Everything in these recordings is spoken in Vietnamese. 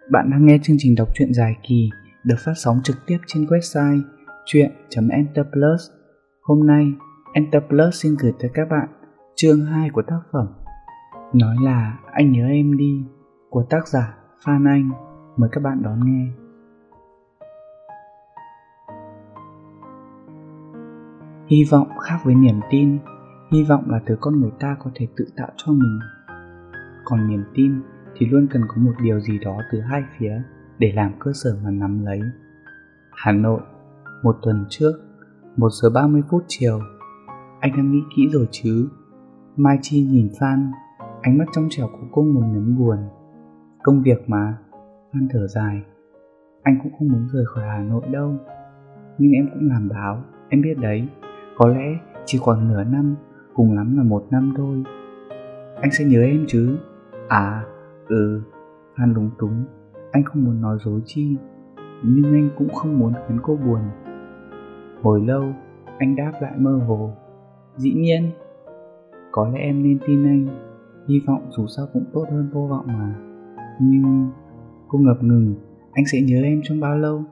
Bạn đang nghe chương trình đọc truyện dài kỳ được phát sóng trực tiếp trên website truyện.enterplus. Hôm nay, Enterplus xin gửi tới các bạn chương 2 của tác phẩm Nói là anh nhớ em đi của tác giả Phan Anh. Mời các bạn đón nghe. Hy vọng khác với niềm tin. Hy vọng là thứ con người ta có thể tự tạo cho mình. Còn niềm tin thì luôn cần có một điều gì đó từ hai phía để làm cơ sở mà nắm lấy. Hà Nội, một tuần trước, 1 giờ 30 phút chiều. Anh đã nghĩ kỹ rồi chứ? Mai Chi nhìn Phan, ánh mắt trong trẻo của cô ngầm nhấn buồn. Công việc mà. Phan thở dài. Anh cũng không muốn rời khỏi Hà Nội đâu. Nhưng em cũng làm báo, em biết đấy. Có lẽ chỉ khoảng nửa năm, cùng lắm là 1 năm thôi. Anh sẽ nhớ em chứ? Phan lúng túng. Anh không muốn nói dối Chi, nhưng anh cũng không muốn khiến cô buồn. Hồi lâu, anh đáp lại mơ hồ. Dĩ nhiên. Có lẽ em nên tin anh. Hy vọng dù sao cũng tốt hơn vô vọng mà. Nhưng... Cô ngập ngừng. Anh sẽ nhớ em trong bao lâu?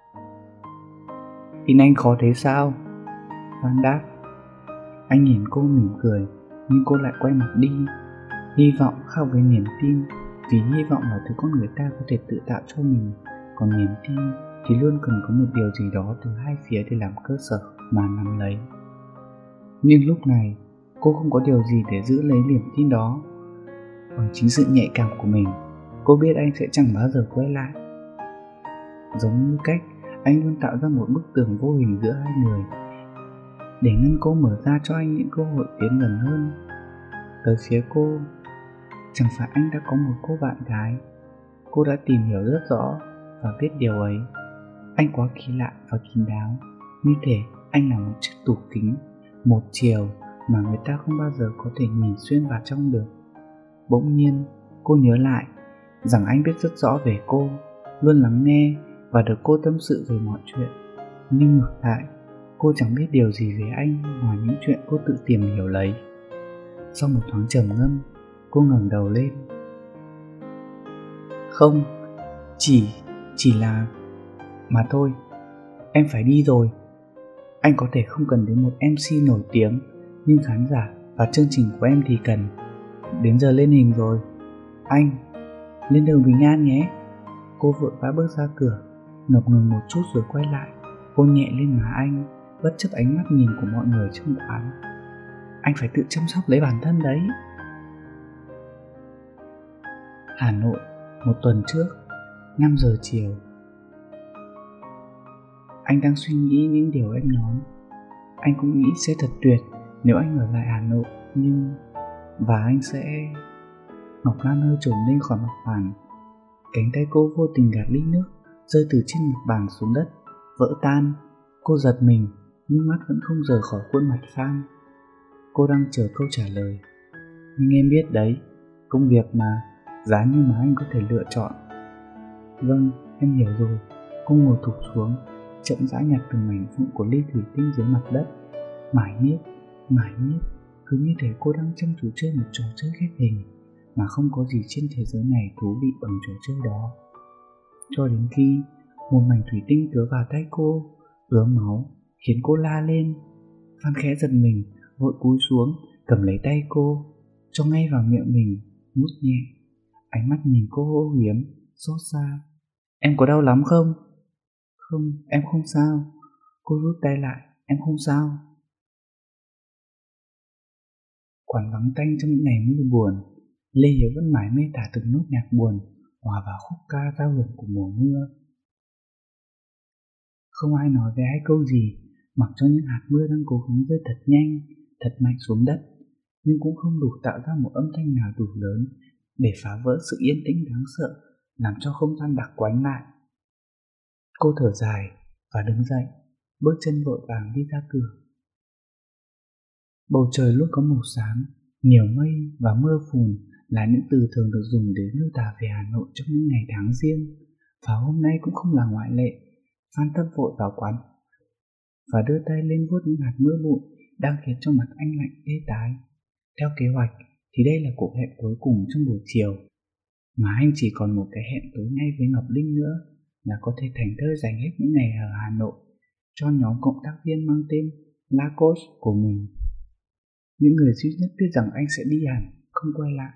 Tin anh khó thế sao? Phan đáp. Anh nhìn cô mỉm cười, nhưng cô lại quay mặt đi. Hy vọng khác với niềm tin, vì hy vọng là thứ con người ta có thể tự tạo cho mình. Còn niềm tin thì luôn cần có một điều gì đó từ hai phía để làm cơ sở mà nắm lấy. Nhưng lúc này, cô không có điều gì để giữ lấy niềm tin đó. Bằng chính sự nhạy cảm của mình, cô biết anh sẽ chẳng bao giờ quay lại. Giống như cách anh luôn tạo ra một bức tường vô hình giữa hai người, để ngăn cô mở ra cho anh những cơ hội tiến gần hơn tới phía cô. Chẳng phải anh đã có một cô bạn gái. Cô đã tìm hiểu rất rõ và biết điều ấy. Anh quá kỳ lạ và kín đáo, như thể anh là một chiếc tủ kính một chiều mà người ta không bao giờ có thể nhìn xuyên vào trong được. Bỗng nhiên cô nhớ lại rằng anh biết rất rõ về cô, luôn lắng nghe và được cô tâm sự về mọi chuyện. Nhưng ngược lại, cô chẳng biết điều gì về anh ngoài những chuyện cô tự tìm hiểu lấy. Sau một thoáng trầm ngâm, cô ngẩng đầu lên. Không, chỉ là... Mà thôi, em phải đi rồi. Anh có thể không cần đến một MC nổi tiếng, nhưng khán giả và chương trình của em thì cần. Đến giờ lên hình rồi. Anh, lên đường bình an nhé. Cô vội vã bước ra cửa, ngập ngừng một chút rồi quay lại. Cô nhẹ lên má anh, bất chấp ánh mắt nhìn của mọi người trong quán. Anh phải tự chăm sóc lấy bản thân đấy. Hà Nội, một tuần trước, 5 giờ chiều. Anh đang suy nghĩ những điều em nói. Anh cũng nghĩ sẽ thật tuyệt nếu anh ở lại Hà Nội, nhưng... Và anh sẽ... Ngọc Lan hơi trồm lên khỏi mặt bàn. Cánh tay cô vô tình gạt ly nước rơi từ trên mặt bàn xuống đất, vỡ tan. Cô giật mình, nhưng mắt vẫn không rời khỏi khuôn mặt Phan. Cô đang chờ câu trả lời. Nhưng em biết đấy, công việc mà, giá như mà anh có thể lựa chọn. Vâng, em hiểu rồi. Cô ngồi thụp xuống, chậm rãi nhặt từng mảnh vụn của ly thủy tinh dưới mặt đất. Mải miết, cứ như thể cô đang chăm chú chơi một trò chơi ghép hình mà không có gì trên thế giới này thú vị bằng trò chơi đó. Cho đến khi một mảnh thủy tinh cứa vào tay cô, ứa máu, khiến cô la lên. Phan khẽ giật mình, vội cúi xuống, cầm lấy tay cô, cho ngay vào miệng mình, mút nhẹ. Ánh mắt nhìn cô âu yếm, xót xa. Em có đau lắm không? Không, em không sao. Cô rút tay lại, em không sao. Quán vắng tanh trong những ngày mưa buồn, Lê Hiếu vẫn mải mê tả từng nốt nhạc buồn hòa vào khúc ca giao hưởng của mùa mưa. Không ai nói với ai câu gì, mặc cho những hạt mưa đang cố gắng rơi thật nhanh, thật mạnh xuống đất, nhưng cũng không đủ tạo ra một âm thanh nào đủ lớn để phá vỡ sự yên tĩnh đáng sợ, làm cho không gian đặc quánh lại. Cô thở dài và đứng dậy, bước chân vội vàng đi ra cửa. Bầu trời luôn có màu xám, nhiều mây và mưa phùn là những từ thường được dùng để miêu tả về Hà Nội trong những ngày tháng riêng, và hôm nay cũng không là ngoại lệ. Phan Tâm vội vào quán và đưa tay lên vuốt những hạt mưa bụi đang khiến cho mặt anh lạnh tê tái. Theo kế hoạch thì đây là cuộc hẹn cuối cùng trong buổi chiều, mà anh chỉ còn một cái hẹn tối nay với Ngọc Linh nữa là có thể thành thơi dành hết những ngày ở Hà Nội cho nhóm cộng tác viên mang tên Lacos của mình. Những người duy nhất biết rằng anh sẽ đi hẳn, không quay lại.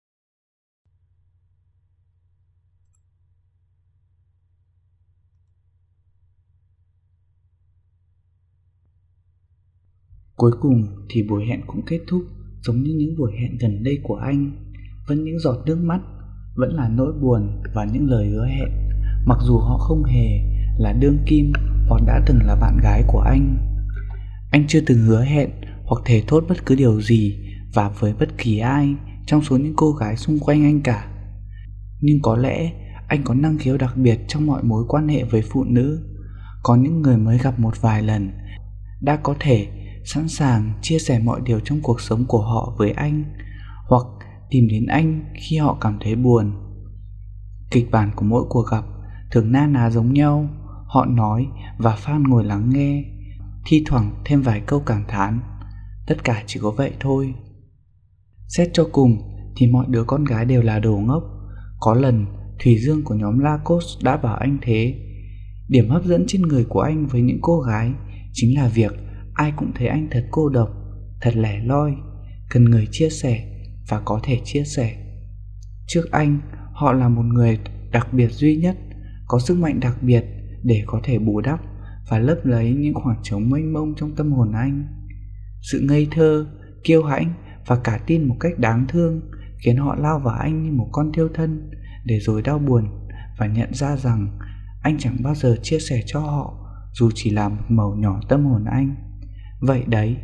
Cuối cùng thì buổi hẹn cũng kết thúc giống như những buổi hẹn gần đây của anh. Vẫn những giọt nước mắt, vẫn là nỗi buồn và những lời hứa hẹn, mặc dù họ không hề là đương kim hoặc đã từng là bạn gái của anh. Anh chưa từng hứa hẹn hoặc thề thốt bất cứ điều gì và với bất kỳ ai trong số những cô gái xung quanh anh cả. Nhưng có lẽ anh có năng khiếu đặc biệt trong mọi mối quan hệ với phụ nữ. Có những người mới gặp một vài lần đã có thể sẵn sàng chia sẻ mọi điều trong cuộc sống của họ với anh, hoặc tìm đến anh khi họ cảm thấy buồn. Kịch bản của mỗi cuộc gặp thường na ná giống nhau. Họ nói và fan ngồi lắng nghe, thi thoảng thêm vài câu cảm thán. Tất cả chỉ có vậy thôi. Xét cho cùng thì mọi đứa con gái đều là đồ ngốc. Có lần Thủy Dương của nhóm Lacos đã bảo anh thế. Điểm hấp dẫn trên người của anh với những cô gái chính là việc ai cũng thấy anh thật cô độc, thật lẻ loi, cần người chia sẻ và có thể chia sẻ. Trước anh, họ là một người đặc biệt duy nhất, có sức mạnh đặc biệt để có thể bù đắp và lấp lấy những khoảng trống mênh mông trong tâm hồn anh. Sự ngây thơ, kiêu hãnh và cả tin một cách đáng thương khiến họ lao vào anh như một con thiêu thân, để rồi đau buồn và nhận ra rằng anh chẳng bao giờ chia sẻ cho họ dù chỉ là một mẩu nhỏ tâm hồn anh. Vậy đấy.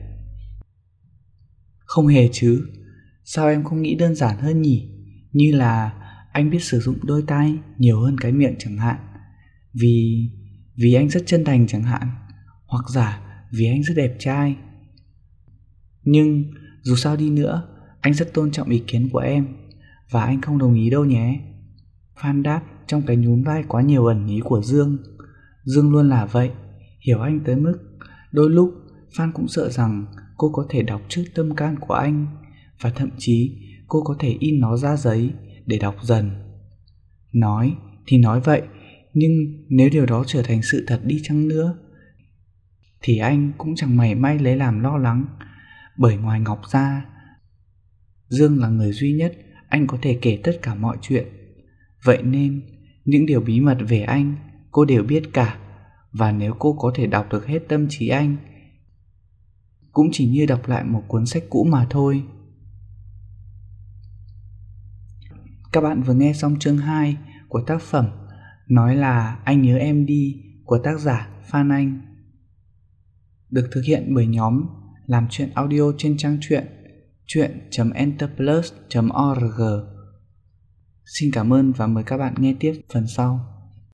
Không hề chứ. Sao em không nghĩ đơn giản hơn nhỉ? Như là anh biết sử dụng đôi tay nhiều hơn cái miệng chẳng hạn. Vì anh rất chân thành chẳng hạn. Hoặc giả vì anh rất đẹp trai. Nhưng dù sao đi nữa, anh rất tôn trọng ý kiến của em, và anh không đồng ý đâu nhé. Phan đáp trong cái nhún vai quá nhiều ẩn ý của Dương. Dương luôn là vậy, hiểu anh tới mức đôi lúc Phan cũng sợ rằng cô có thể đọc trước tâm can của anh, và thậm chí cô có thể in nó ra giấy để đọc dần. Nói thì nói vậy, nhưng nếu điều đó trở thành sự thật đi chăng nữa thì anh cũng chẳng mảy may lấy làm lo lắng. Bởi ngoài Ngọc ra, Dương là người duy nhất anh có thể kể tất cả mọi chuyện. Vậy nên những điều bí mật về anh cô đều biết cả. Và nếu cô có thể đọc được hết tâm trí anh, cũng chỉ như đọc lại một cuốn sách cũ mà thôi. Các bạn vừa nghe xong chương 2 của tác phẩm Nói là anh nhớ em đi của tác giả Phan Anh, được thực hiện bởi nhóm làm truyện audio trên trang truyện truyện.enterplus.org. Xin cảm ơn và mời các bạn nghe tiếp phần sau.